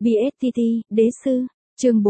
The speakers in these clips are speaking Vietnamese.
BSTT, Đế sư, chương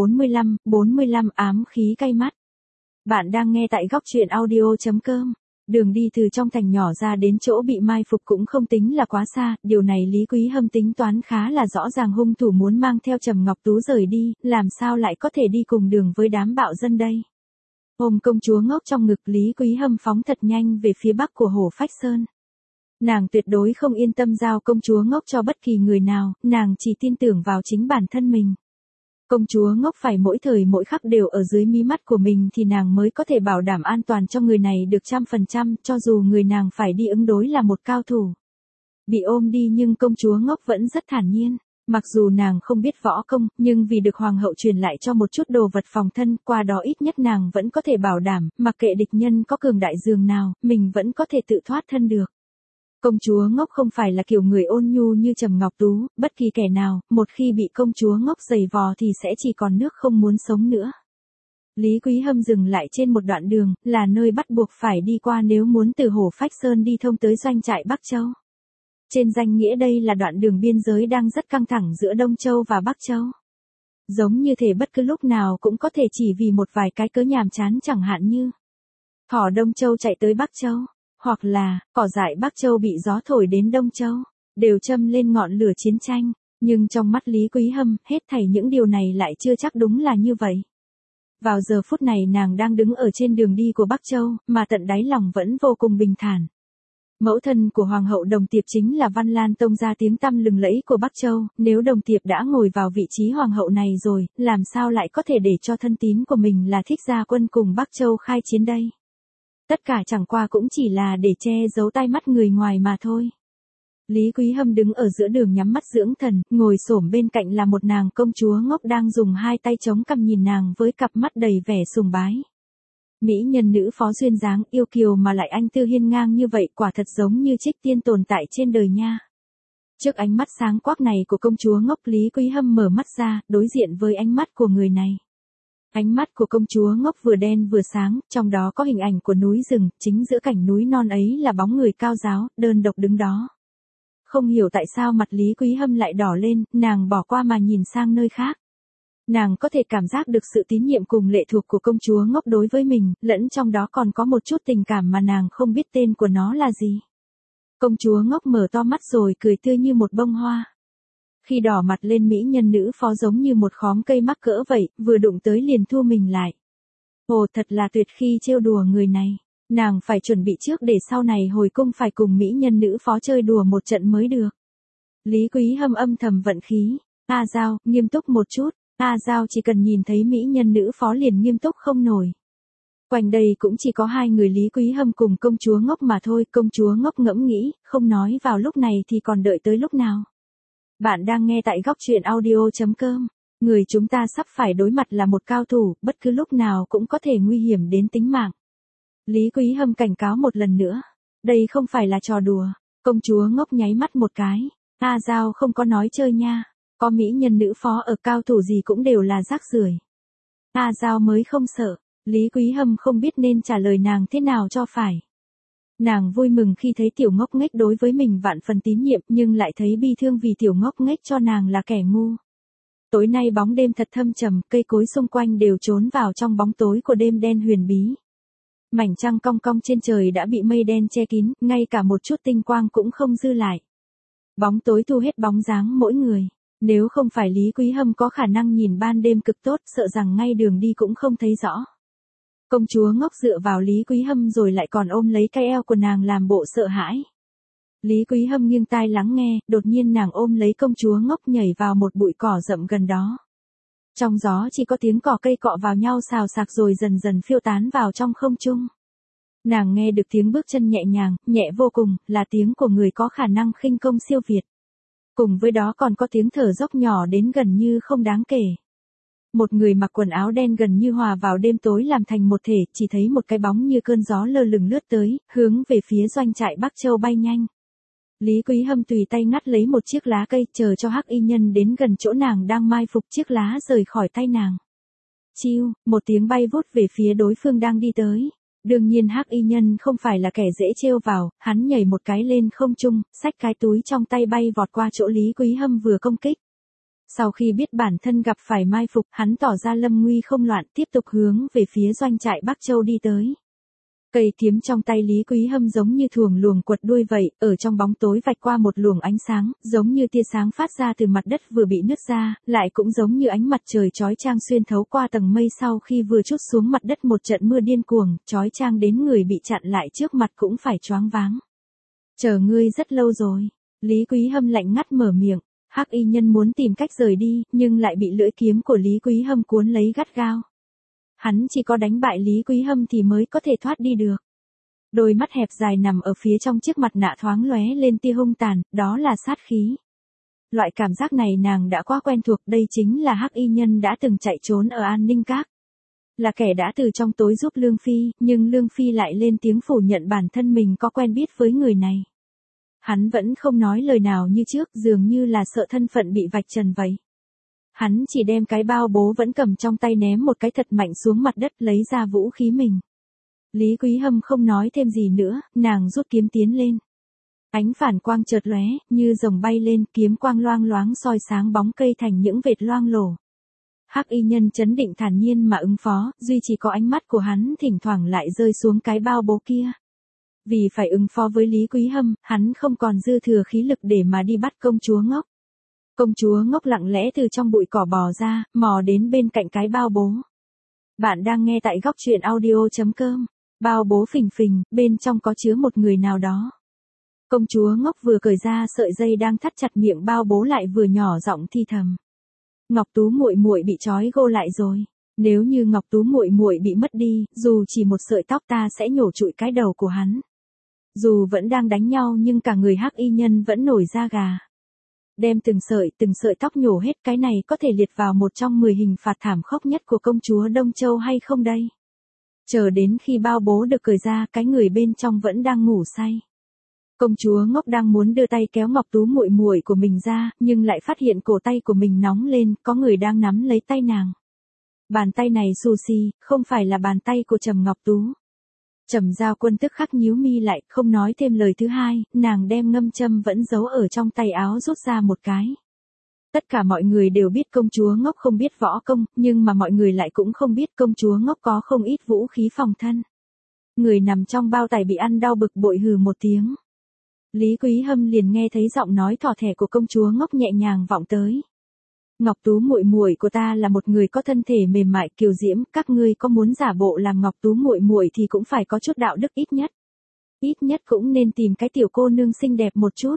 45 ám khí cay mắt. Bạn đang nghe tại góc truyện audio.com. Đường đi từ trong thành nhỏ ra đến chỗ bị mai phục cũng không tính là quá xa, điều này Lý Quý Hâm tính toán khá là rõ ràng. Hung thủ muốn mang theo Trầm Ngọc Tú rời đi, làm sao lại có thể đi cùng đường với đám bạo dân đây. Ôm công chúa ngốc trong ngực, Lý Quý Hâm phóng thật nhanh về phía bắc của Hổ Phách Sơn. Nàng tuyệt đối không yên tâm giao công chúa ngốc cho bất kỳ người nào, nàng chỉ tin tưởng vào chính bản thân mình. Công chúa ngốc phải mỗi thời mỗi khắc đều ở dưới mí mắt của mình thì nàng mới có thể bảo đảm an toàn cho người này được 100%, cho dù người nàng phải đi ứng đối là một cao thủ. Bị ôm đi nhưng công chúa ngốc vẫn rất thản nhiên. Mặc dù nàng không biết võ công, nhưng vì được hoàng hậu truyền lại cho một chút đồ vật phòng thân, qua đó ít nhất nàng vẫn có thể bảo đảm, mặc kệ địch nhân có cường đại dường nào, mình vẫn có thể tự thoát thân được. Công chúa ngốc không phải là kiểu người ôn nhu như Trầm Ngọc Tú, bất kỳ kẻ nào, một khi bị công chúa ngốc giày vò thì sẽ chỉ còn nước không muốn sống nữa. Lý Quý Hâm dừng lại trên một đoạn đường, là nơi bắt buộc phải đi qua nếu muốn từ Hổ Phách Sơn đi thông tới doanh trại Bắc Châu. Trên danh nghĩa đây là đoạn đường biên giới đang rất căng thẳng giữa Đông Châu và Bắc Châu. Giống như thể bất cứ lúc nào cũng có thể chỉ vì một vài cái cớ nhàm chán chẳng hạn như thỏ Đông Châu chạy tới Bắc Châu, hoặc là cỏ dại Bắc Châu bị gió thổi đến Đông Châu, đều châm lên ngọn lửa chiến tranh. Nhưng trong mắt Lý Quý Hâm, hết thảy những điều này lại chưa chắc đúng là như vậy. Vào giờ phút này nàng đang đứng ở trên đường đi của Bắc Châu, mà tận đáy lòng vẫn vô cùng bình thản. Mẫu thân của Hoàng hậu Đồng Tiệp chính là Văn Lan Tông gia tiếng tăm lừng lẫy của Bắc Châu, nếu Đồng Tiệp đã ngồi vào vị trí Hoàng hậu này rồi, làm sao lại có thể để cho thân tín của mình là Thích Gia Quân cùng Bắc Châu khai chiến đây? Tất cả chẳng qua cũng chỉ là để che giấu tai mắt người ngoài mà thôi. Lý Quý Hâm đứng ở giữa đường nhắm mắt dưỡng thần, ngồi xổm bên cạnh là một nàng công chúa ngốc đang dùng hai tay chống cằm nhìn nàng với cặp mắt đầy vẻ sùng bái. Mỹ nhân nữ phó duyên dáng yêu kiều mà lại anh tư hiên ngang như vậy, quả thật giống như trích tiên tồn tại trên đời nha. Trước ánh mắt sáng quắc này của công chúa ngốc, Lý Quý Hâm mở mắt ra, đối diện với ánh mắt của người này. Ánh mắt của công chúa ngốc vừa đen vừa sáng, trong đó có hình ảnh của núi rừng, chính giữa cảnh núi non ấy là bóng người cao giáo, đơn độc đứng đó. Không hiểu tại sao mặt Lý Quý Hâm lại đỏ lên, nàng bỏ qua mà nhìn sang nơi khác. Nàng có thể cảm giác được sự tín nhiệm cùng lệ thuộc của công chúa ngốc đối với mình, lẫn trong đó còn có một chút tình cảm mà nàng không biết tên của nó là gì. Công chúa ngốc mở to mắt rồi cười tươi như một bông hoa. Khi đỏ mặt lên, mỹ nhân nữ phó giống như một khóm cây mắc cỡ vậy, vừa đụng tới liền thu mình lại. Ồ, thật là tuyệt khi trêu đùa người này. Nàng phải chuẩn bị trước để sau này hồi cung phải cùng mỹ nhân nữ phó chơi đùa một trận mới được. Lý Quý Hâm âm thầm vận khí. A Giao, nghiêm túc một chút. A Giao chỉ cần nhìn thấy mỹ nhân nữ phó liền nghiêm túc không nổi. Quanh đây cũng chỉ có hai người Lý Quý Hâm cùng công chúa ngốc mà thôi. Công chúa ngốc ngẫm nghĩ, không nói vào lúc này thì còn đợi tới lúc nào. Bạn đang nghe tại góc truyện audio.com. Người chúng ta sắp phải đối mặt là một cao thủ, bất cứ lúc nào cũng có thể nguy hiểm đến tính mạng. Lý Quý Hâm cảnh cáo một lần nữa. Đây không phải là trò đùa. Công chúa ngốc nháy mắt một cái. A Giao không có nói chơi nha. Có mỹ nhân nữ phó ở, cao thủ gì cũng đều là rác rưởi. A Giao mới không sợ. Lý Quý Hâm không biết nên trả lời nàng thế nào cho phải. Nàng vui mừng khi thấy tiểu ngốc nghếch đối với mình vạn phần tín nhiệm, nhưng lại thấy bi thương vì tiểu ngốc nghếch cho nàng là kẻ ngu. Tối nay bóng đêm thật thâm trầm, cây cối xung quanh đều trốn vào trong bóng tối của đêm đen huyền bí. Mảnh trăng cong cong trên trời đã bị mây đen che kín, ngay cả một chút tinh quang cũng không dư lại. Bóng tối thu hết bóng dáng mỗi người. Nếu không phải Lý Quý Hâm có khả năng nhìn ban đêm cực tốt, sợ rằng ngay đường đi cũng không thấy rõ. Công chúa ngốc dựa vào Lý Quý Hâm rồi lại còn ôm lấy cái eo của nàng làm bộ sợ hãi. Lý Quý Hâm nghiêng tai lắng nghe, đột nhiên nàng ôm lấy công chúa ngốc nhảy vào một bụi cỏ rậm gần đó. Trong gió chỉ có tiếng cỏ cây cọ vào nhau xào xạc rồi dần dần phiêu tán vào trong không trung. Nàng nghe được tiếng bước chân nhẹ nhàng, nhẹ vô cùng, là tiếng của người có khả năng khinh công siêu việt. Cùng với đó còn có tiếng thở dốc nhỏ đến gần như không đáng kể. Một người mặc quần áo đen gần như hòa vào đêm tối làm thành một thể, chỉ thấy một cái bóng như cơn gió lơ lửng lướt tới, hướng về phía doanh trại Bắc Châu bay nhanh. Lý Quý Hâm tùy tay ngắt lấy một chiếc lá cây, chờ cho hắc y nhân đến gần chỗ nàng đang mai phục, chiếc lá rời khỏi tay nàng. Chiu, một tiếng bay vút về phía đối phương đang đi tới. Đương nhiên hắc y nhân không phải là kẻ dễ trêu vào, hắn nhảy một cái lên không trung, xách cái túi trong tay bay vọt qua chỗ Lý Quý Hâm vừa công kích. Sau khi biết bản thân gặp phải mai phục, hắn tỏ ra lâm nguy không loạn, tiếp tục hướng về phía doanh trại Bắc Châu đi tới. Cây kiếm trong tay Lý Quý Hâm giống như thuồng luồng quật đuôi vậy, ở trong bóng tối vạch qua một luồng ánh sáng, giống như tia sáng phát ra từ mặt đất vừa bị nứt ra, lại cũng giống như ánh mặt trời chói chang xuyên thấu qua tầng mây sau khi vừa trút xuống mặt đất một trận mưa điên cuồng, chói chang đến người bị chặn lại trước mặt cũng phải choáng váng. Chờ ngươi rất lâu rồi. Lý Quý Hâm lạnh ngắt mở miệng. Hắc y nhân muốn tìm cách rời đi, nhưng lại bị lưỡi kiếm của Lý Quý Hâm cuốn lấy gắt gao. Hắn chỉ có đánh bại Lý Quý Hâm thì mới có thể thoát đi được. Đôi mắt hẹp dài nằm ở phía trong chiếc mặt nạ thoáng lóe lên tia hung tàn, đó là sát khí. Loại cảm giác này nàng đã quá quen thuộc, đây chính là Hắc y nhân đã từng chạy trốn ở An Ninh Các. Là kẻ đã từ trong tối giúp Lương Phi, nhưng Lương Phi lại lên tiếng phủ nhận bản thân mình có quen biết với người này. Hắn vẫn không nói lời nào như trước, dường như là sợ thân phận bị vạch trần vậy. Hắn chỉ đem cái bao bố vẫn cầm trong tay ném một cái thật mạnh xuống mặt đất, lấy ra vũ khí mình. Lý Quý Hâm không nói thêm gì nữa, nàng rút kiếm tiến lên. Ánh phản quang chợt lóe, như rồng bay lên, kiếm quang loang loáng soi sáng bóng cây thành những vệt loang lổ. Hắc y nhân trấn định thản nhiên mà ứng phó, duy chỉ có ánh mắt của hắn thỉnh thoảng lại rơi xuống cái bao bố kia. Vì phải ứng phó với Lý Quý Hâm, hắn không còn dư thừa khí lực để mà đi bắt công chúa ngốc. Công chúa ngốc lặng lẽ từ trong bụi cỏ bò ra, mò đến bên cạnh cái bao bố. Bạn đang nghe tại góc truyện audio.com. Bao bố phình phình, bên trong có chứa một người nào đó. Công chúa ngốc vừa cởi ra sợi dây đang thắt chặt miệng bao bố lại vừa nhỏ giọng thì thầm. Ngọc Tú muội muội bị trói gô lại rồi. Nếu như Ngọc Tú muội muội bị mất đi, dù chỉ một sợi tóc ta sẽ nhổ trụi cái đầu của hắn. Dù vẫn đang đánh nhau nhưng cả người Hắc y nhân vẫn nổi da gà. Đem từng sợi tóc nhổ hết, cái này có thể liệt vào một trong 10 hình phạt thảm khốc nhất của công chúa Đông Châu hay không đây? Chờ đến khi bao bố được cởi ra, cái người bên trong vẫn đang ngủ say. Công chúa ngốc đang muốn đưa tay kéo Ngọc Tú muội muội của mình ra, nhưng lại phát hiện cổ tay của mình nóng lên, có người đang nắm lấy tay nàng. Bàn tay này xù xì, không phải là bàn tay của Trầm Ngọc Tú. Trầm Giao Quân tức khắc nhíu mi lại, không nói thêm lời thứ hai, nàng đem ngâm châm vẫn giấu ở trong tay áo rút ra một cái. Tất cả mọi người đều biết công chúa ngốc không biết võ công, nhưng mà mọi người lại cũng không biết công chúa ngốc có không ít vũ khí phòng thân. Người nằm trong bao tải bị ăn đau bực bội hừ một tiếng. Lý Quý Hâm liền nghe thấy giọng nói thỏ thẻ của công chúa ngốc nhẹ nhàng vọng tới. Ngọc Tú muội muội của ta là một người có thân thể mềm mại kiều diễm, các ngươi có muốn giả bộ làm Ngọc Tú muội muội thì cũng phải có chút đạo đức ít nhất. Ít nhất cũng nên tìm cái tiểu cô nương xinh đẹp một chút.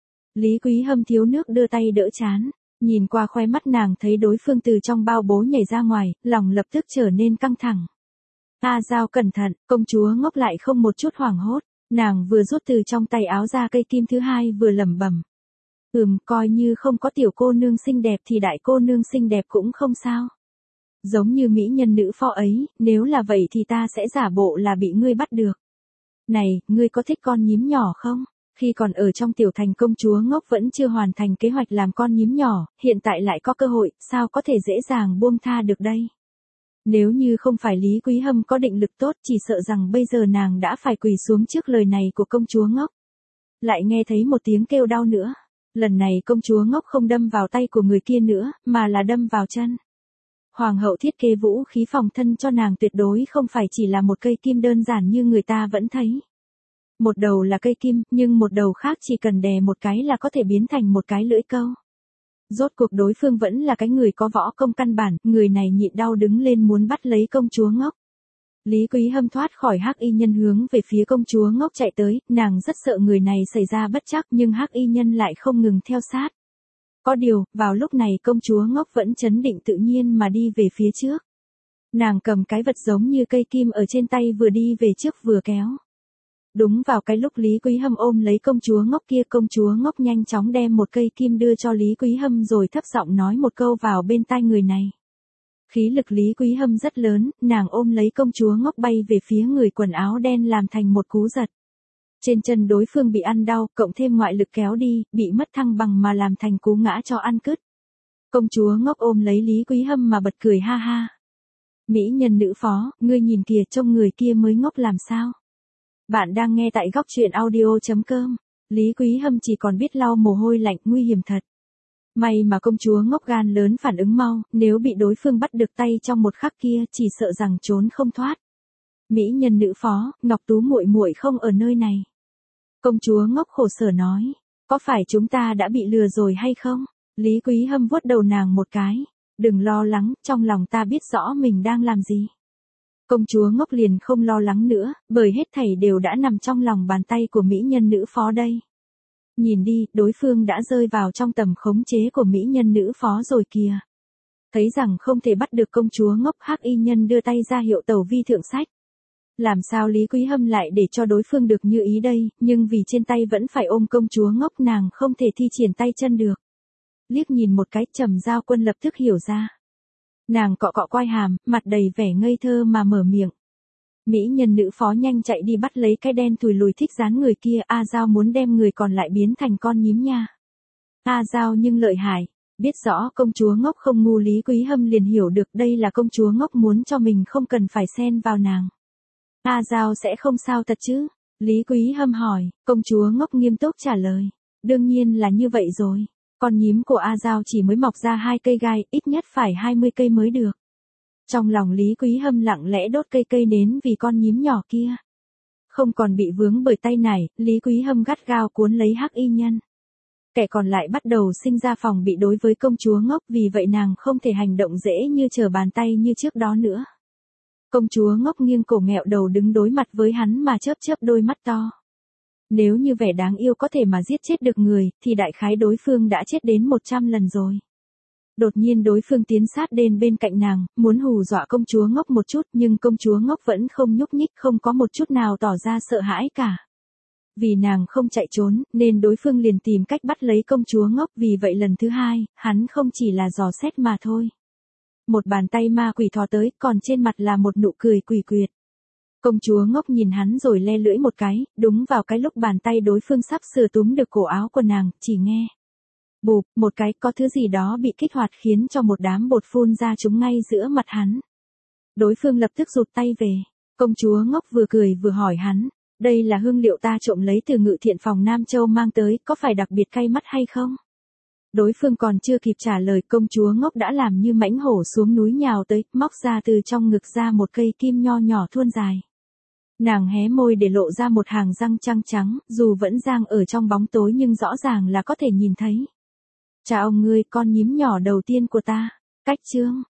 Lý Quý Hâm thiếu nước đưa tay đỡ chán, nhìn qua khoe mắt nàng thấy đối phương từ trong bao bố nhảy ra ngoài, lòng lập tức trở nên căng thẳng. A Giao cẩn thận, công chúa ngốc lại không một chút hoảng hốt, nàng vừa rút từ trong tay áo ra cây kim thứ hai vừa lẩm bẩm. Coi như không có tiểu cô nương xinh đẹp thì đại cô nương xinh đẹp cũng không sao. Giống như mỹ nhân nữ pho ấy, nếu là vậy thì ta sẽ giả bộ là bị ngươi bắt được. Này, ngươi có thích con nhím nhỏ không? Khi còn ở trong tiểu thành công chúa ngốc vẫn chưa hoàn thành kế hoạch làm con nhím nhỏ, hiện tại lại có cơ hội, sao có thể dễ dàng buông tha được đây? Nếu như không phải Lý Quý Hâm có định lực tốt chỉ sợ rằng bây giờ nàng đã phải quỳ xuống trước lời này của công chúa ngốc. Lại nghe thấy một tiếng kêu đau nữa. Lần này công chúa ngốc không đâm vào tay của người kia nữa, mà là đâm vào chân. Hoàng hậu thiết kế vũ khí phòng thân cho nàng tuyệt đối không phải chỉ là một cây kim đơn giản như người ta vẫn thấy. Một đầu là cây kim, nhưng một đầu khác chỉ cần đè một cái là có thể biến thành một cái lưỡi câu. Rốt cuộc đối phương vẫn là cái người có võ công căn bản, người này nhịn đau đứng lên muốn bắt lấy công chúa ngốc. Lý Quý Hâm thoát khỏi Hắc y nhân hướng về phía công chúa ngốc chạy tới, nàng rất sợ người này xảy ra bất trắc nhưng Hắc y nhân lại không ngừng theo sát. Có điều, vào lúc này công chúa ngốc vẫn trấn định tự nhiên mà đi về phía trước. Nàng cầm cái vật giống như cây kim ở trên tay vừa đi về trước vừa kéo. Đúng vào cái lúc Lý Quý Hâm ôm lấy công chúa ngốc kia, công chúa ngốc nhanh chóng đem một cây kim đưa cho Lý Quý Hâm rồi thấp giọng nói một câu vào bên tai người này. Khí lực Lý Quý Hâm rất lớn, nàng ôm lấy công chúa ngốc bay về phía người quần áo đen làm thành một cú giật. Trên chân đối phương bị ăn đau, cộng thêm ngoại lực kéo đi, bị mất thăng bằng mà làm thành cú ngã cho ăn cứt. Công chúa ngốc ôm lấy Lý Quý Hâm mà bật cười ha ha. Mỹ nhân nữ phó, ngươi nhìn kìa trông người kia mới ngốc làm sao. Bạn đang nghe tại góc truyện audio.com. Lý Quý Hâm chỉ còn biết lau mồ hôi lạnh, nguy hiểm thật. May mà công chúa ngốc gan lớn phản ứng mau, nếu bị đối phương bắt được tay trong một khắc kia chỉ sợ rằng trốn không thoát. Mỹ nhân nữ phó, Ngọc Tú muội muội không ở nơi này. Công chúa ngốc khổ sở nói, có phải chúng ta đã bị lừa rồi hay không? Lý Quý Hâm vuốt đầu nàng một cái, đừng lo lắng, trong lòng ta biết rõ mình đang làm gì. Công chúa ngốc liền không lo lắng nữa, bởi hết thảy đều đã nằm trong lòng bàn tay của mỹ nhân nữ phó đây. Nhìn đi, đối phương đã rơi vào trong tầm khống chế của mỹ nhân nữ phó rồi kìa. Thấy rằng không thể bắt được công chúa ngốc, Hắc Y Nhân đưa tay ra hiệu tàu vi thượng sách. Làm sao Lý Quý Hâm lại để cho đối phương được như ý đây, nhưng vì trên tay vẫn phải ôm công chúa ngốc nàng không thể thi triển tay chân được. Liếc nhìn một cái, Trầm Giao Quân lập tức hiểu ra. Nàng cọ cọ quai hàm, mặt đầy vẻ ngây thơ mà mở miệng. Mỹ nhân nữ phó nhanh chạy đi bắt lấy cái đen thùi lùi thích dán người kia, A Giao muốn đem người còn lại biến thành con nhím nha. A Giao nhưng lợi hại, biết rõ công chúa ngốc không ngu, Lý Quý Hâm liền hiểu được đây là công chúa ngốc muốn cho mình không cần phải xen vào nàng. A Giao sẽ không sao thật chứ? Lý Quý Hâm hỏi, công chúa ngốc nghiêm túc trả lời. Đương nhiên là như vậy rồi. Con nhím của A Giao chỉ mới mọc ra 2 cây gai, ít nhất phải 20 cây mới được. Trong lòng Lý Quý Hâm lặng lẽ đốt cây nến vì con nhím nhỏ kia. Không còn bị vướng bởi tay này, Lý Quý Hâm gắt gao cuốn lấy Hắc Y Nhân. Kẻ còn lại bắt đầu sinh ra phòng bị đối với công chúa ngốc, vì vậy nàng không thể hành động dễ như trở bàn tay như trước đó nữa. Công chúa ngốc nghiêng cổ nghẹo đầu đứng đối mặt với hắn mà chớp chớp đôi mắt to. Nếu như vẻ đáng yêu có thể mà giết chết được người, thì đại khái đối phương đã chết đến 100 lần rồi. Đột nhiên đối phương tiến sát đến bên cạnh nàng, muốn hù dọa công chúa ngốc một chút, nhưng công chúa ngốc vẫn không nhúc nhích, không có một chút nào tỏ ra sợ hãi cả. Vì nàng không chạy trốn, nên đối phương liền tìm cách bắt lấy công chúa ngốc, vì vậy lần thứ hai, hắn không chỉ là dò xét mà thôi. Một bàn tay ma quỷ thò tới, còn trên mặt là một nụ cười quỷ quyệt. Công chúa ngốc nhìn hắn rồi le lưỡi một cái, đúng vào cái lúc bàn tay đối phương sắp sửa túm được cổ áo của nàng, chỉ nghe. Bụp, một cái, có thứ gì đó bị kích hoạt khiến cho một đám bột phun ra trúng ngay giữa mặt hắn. Đối phương lập tức rụt tay về. Công chúa ngốc vừa cười vừa hỏi hắn, đây là hương liệu ta trộm lấy từ Ngự Thiện Phòng Nam Châu mang tới, có phải đặc biệt cay mắt hay không? Đối phương còn chưa kịp trả lời, công chúa ngốc đã làm như mãnh hổ xuống núi nhào tới, móc ra từ trong ngực ra một cây kim nho nhỏ thuôn dài. Nàng hé môi để lộ ra một hàng răng trắng trắng, dù vẫn giang ở trong bóng tối nhưng rõ ràng là có thể nhìn thấy. Chào ông ngươi, con nhím nhỏ đầu tiên của ta. Cách chương